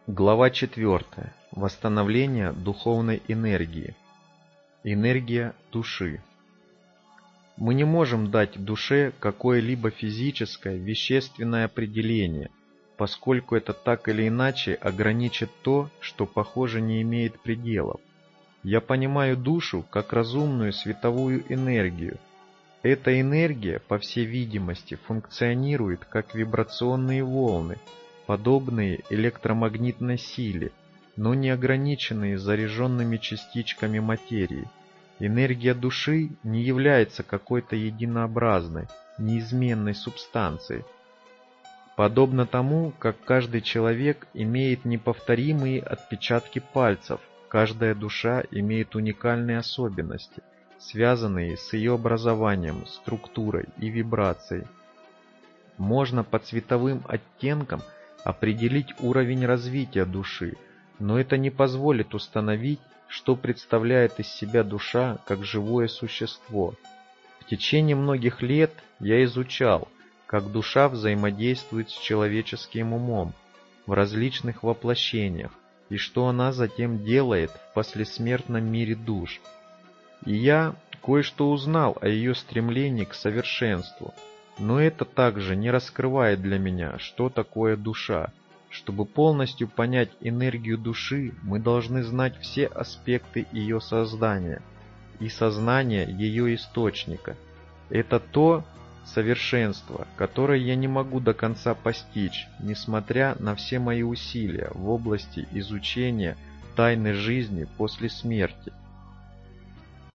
Глава 4. Восстановление духовной энергии. Энергия души. Мы не можем дать душе какое-либо физическое, вещественное определение, поскольку это так или иначе ограничит то, что, похоже, не имеет пределов. Я понимаю душу как разумную световую энергию. Эта энергия, по всей видимости, функционирует как вибрационные волны, подобные электромагнитной силе, но не ограниченные заряженными частичками материи. Энергия души не является какой-то единообразной, неизменной субстанцией. Подобно тому, как каждый человек имеет неповторимые отпечатки пальцев, каждая душа имеет уникальные особенности, связанные с ее образованием, структурой и вибрацией. Можно по цветовым оттенкам определить уровень развития души, но это не позволит установить, что представляет из себя душа как живое существо. В течение многих лет я изучал, как душа взаимодействует с человеческим умом в различных воплощениях и что она затем делает в послесмертном мире душ. И я кое-что узнал о ее стремлении к совершенству, но это также не раскрывает для меня, что такое душа. Чтобы полностью понять энергию души, мы должны знать все аспекты ее создания и сознания ее источника. Это то совершенство, которое я не могу до конца постичь, несмотря на все мои усилия в области изучения тайны жизни после смерти.